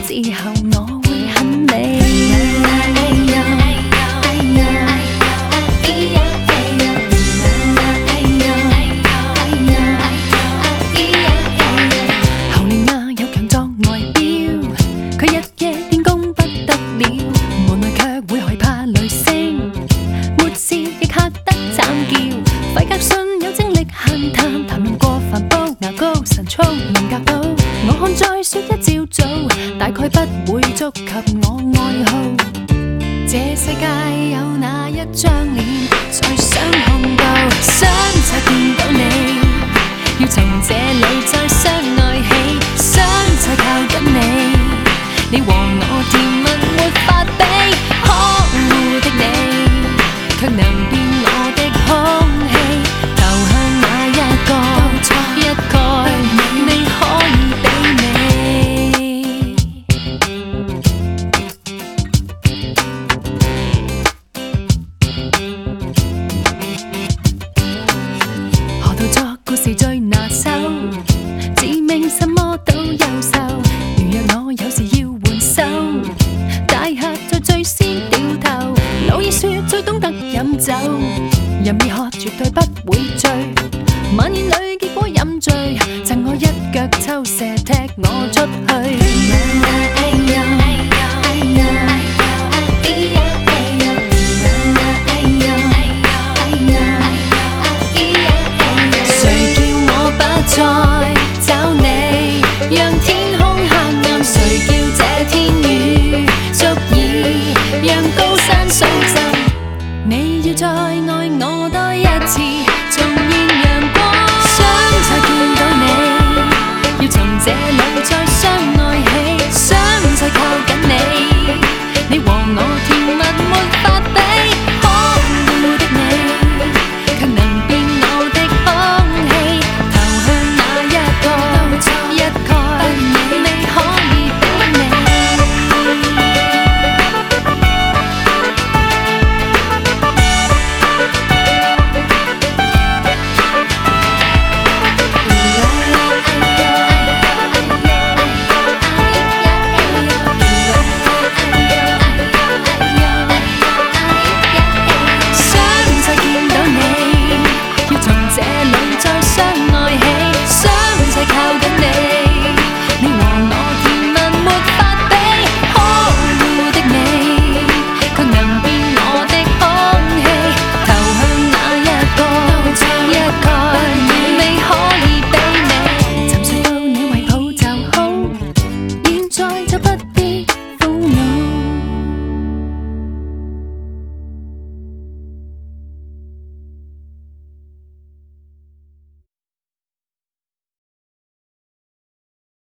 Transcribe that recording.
之後我會恨你。後年啊有強壯外表，佢日夜練功不得了，無奈卻會害怕雷聲，沒事亦嚇得慘叫。費格遜有精力閒談，談論過帆布、牙膏、神操能夾到。我看再說一朝早，大概不會觸及我愛好。這世界有哪一張臉才想看到，想再見到你，要從這裏再相